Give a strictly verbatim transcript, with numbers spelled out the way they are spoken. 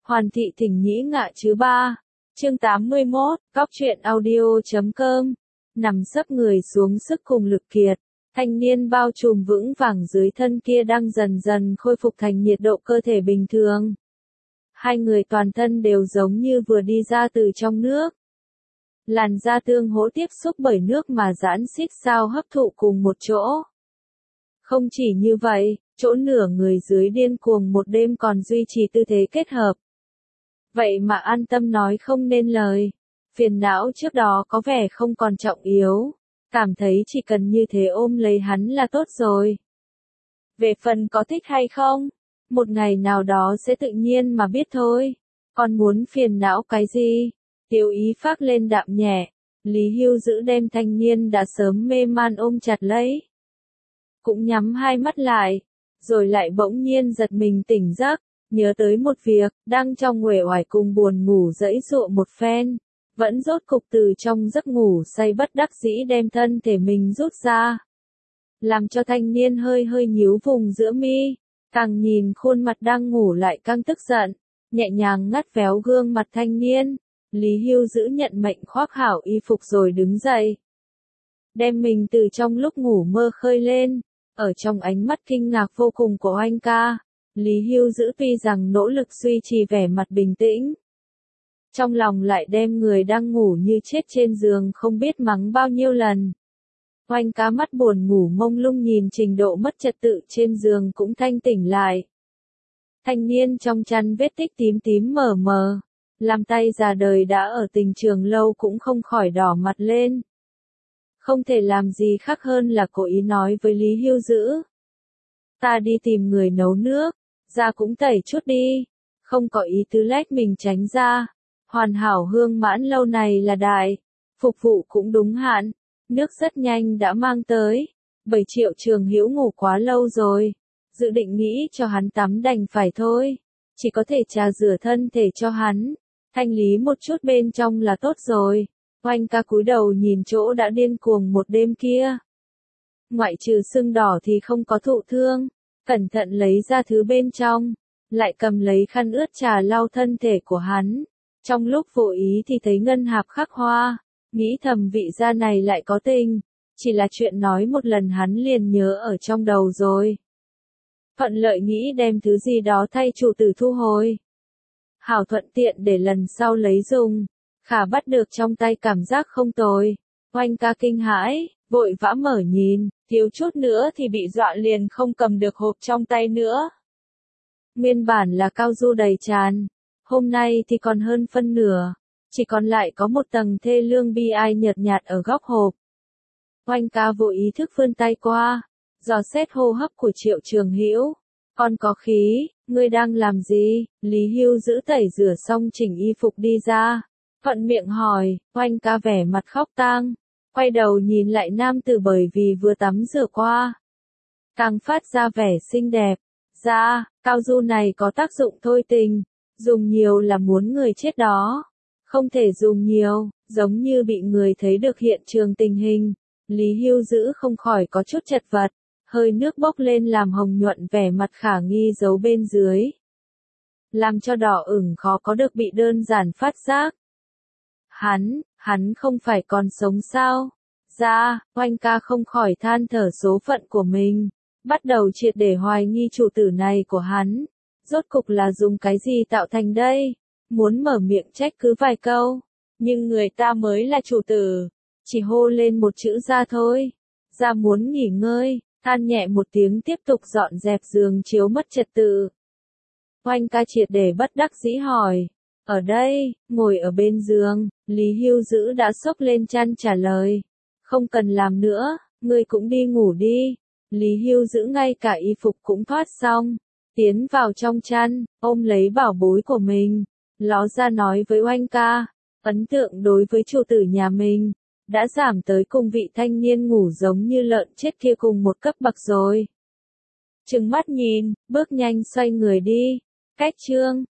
Hoàn thị thỉnh nhĩ ngạ chứ ba. Chương tám mươi mốt, góc truyện audio chấm com. Nằm sấp người xuống sức cùng lực kiệt, thanh niên bao trùm vững vàng dưới thân kia đang dần dần khôi phục thành nhiệt độ cơ thể bình thường. Hai người toàn thân đều giống như vừa đi ra từ trong nước. Làn da tương hỗ tiếp xúc bởi nước mà giãn xít sao hấp thụ cùng một chỗ. Không chỉ như vậy, chỗ nửa người dưới điên cuồng một đêm còn duy trì tư thế kết hợp. Vậy mà an tâm nói không nên lời. Phiền não trước đó có vẻ không còn trọng yếu. Cảm thấy chỉ cần như thế ôm lấy hắn là tốt rồi. Về phần có thích hay không, một ngày nào đó sẽ tự nhiên mà biết thôi. Còn muốn phiền não cái gì? Tiêu ý phác lên đạm nhẹ. Lý Hưu giữ đem thanh niên đã sớm mê man ôm chặt lấy. Cũng nhắm hai mắt lại. Rồi lại bỗng nhiên giật mình tỉnh giấc. Nhớ tới một việc, đang trong uể oải cùng buồn ngủ dẫy dụa một phen. Vẫn rốt cục từ trong giấc ngủ say bất đắc dĩ đem thân thể mình rút ra. Làm cho thanh niên hơi hơi nhíu vùng giữa mi. Càng nhìn khuôn mặt đang ngủ lại càng tức giận. Nhẹ nhàng ngắt véo gương mặt thanh niên. Lý Hưu giữ nhận mệnh khoác hảo y phục rồi đứng dậy. Đem mình từ trong lúc ngủ mơ khơi lên. Ở trong ánh mắt kinh ngạc vô cùng của anh ca. Lý Hưu giữ tuy rằng nỗ lực duy trì vẻ mặt bình tĩnh. Trong lòng lại đem người đang ngủ như chết trên giường không biết mắng bao nhiêu lần. Oanh cá mắt buồn ngủ mông lung nhìn trình độ mất trật tự trên giường cũng thanh tỉnh lại. Thanh niên trong chăn vết tích tím tím mờ mờ. Làm tay già đời đã ở tình trường lâu cũng không khỏi đỏ mặt lên. Không thể làm gì khác hơn là cố ý nói với Lý Hưu giữ. Ta đi tìm người nấu nước, ra cũng tẩy chút đi. Không có ý tứ lách mình tránh ra. Hoàn hảo hương mãn lâu này là đại. Phục vụ cũng đúng hạn. Nước rất nhanh đã mang tới. Bảy triệu Trường Hữu ngủ quá lâu rồi. Dự định nghĩ cho hắn tắm đành phải thôi. Chỉ có thể trà rửa thân thể cho hắn. Thanh lý một chút bên trong là tốt rồi. Oanh ca cúi đầu nhìn chỗ đã điên cuồng một đêm kia. Ngoại trừ sưng đỏ thì không có thụ thương. Cẩn thận lấy ra thứ bên trong. Lại cầm lấy khăn ướt trà lau thân thể của hắn. Trong lúc vô ý thì thấy ngân hạp khắc hoa. Nghĩ thầm vị gia này lại có tình. Chỉ là chuyện nói một lần hắn liền nhớ ở trong đầu rồi. Thuận lợi nghĩ đem thứ gì đó thay chủ tử thu hồi. Hảo thuận tiện để lần sau lấy dùng. Khả bắt được trong tay cảm giác không tồi. Oanh ca kinh hãi, vội vã mở nhìn, thiếu chút nữa thì bị dọa liền không cầm được hộp trong tay nữa. Nguyên bản là cao du đầy tràn. Hôm nay thì còn hơn phân nửa. Chỉ còn lại có một tầng thê lương bi ai nhợt nhạt ở góc hộp. Oanh ca vô ý thức vươn tay qua. Dò xét hô hấp của Triệu Trường Hữu. Còn có khí, ngươi đang làm gì? Lý Hưu giữ tẩy rửa xong chỉnh y phục đi ra. Thuận miệng hỏi, oanh ca vẻ mặt khóc tang. Quay đầu nhìn lại nam tử bởi vì vừa tắm rửa qua. Càng phát ra vẻ xinh đẹp. Dạ, cao du này có tác dụng thôi tình. Dùng nhiều là muốn người chết đó. Không thể dùng nhiều, giống như bị người thấy được hiện trường tình hình. Lý Hưu giữ không khỏi có chút chật vật. Hơi nước bốc lên làm hồng nhuận vẻ mặt khả nghi giấu bên dưới. Làm cho đỏ ửng khó có được bị đơn giản phát giác. Hắn, hắn không phải còn sống sao? Dạ, oanh ca không khỏi than thở số phận của mình. Bắt đầu triệt để hoài nghi chủ tử này của hắn. Rốt cục là dùng cái gì tạo thành đây? Muốn mở miệng trách cứ vài câu. Nhưng người ta mới là chủ tử. Chỉ hô lên một chữ ra thôi. Ra muốn nghỉ ngơi. Than nhẹ một tiếng tiếp tục dọn dẹp giường chiếu mất trật tự. Oanh ca triệt để bất đắc dĩ hỏi. Ở đây, ngồi ở bên giường, Lý Hưu giữ đã xốc lên chăn trả lời. Không cần làm nữa, ngươi cũng đi ngủ đi. Lý Hưu giữ ngay cả y phục cũng thoát xong. Tiến vào trong chăn, ôm lấy bảo bối của mình. Ló ra nói với oanh ca. Ấn tượng đối với chủ tử nhà mình. Đã giảm tới cùng vị thanh niên ngủ giống như lợn chết kia cùng một cấp bậc rồi. Trừng mắt nhìn, bước nhanh xoay người đi. Cách chương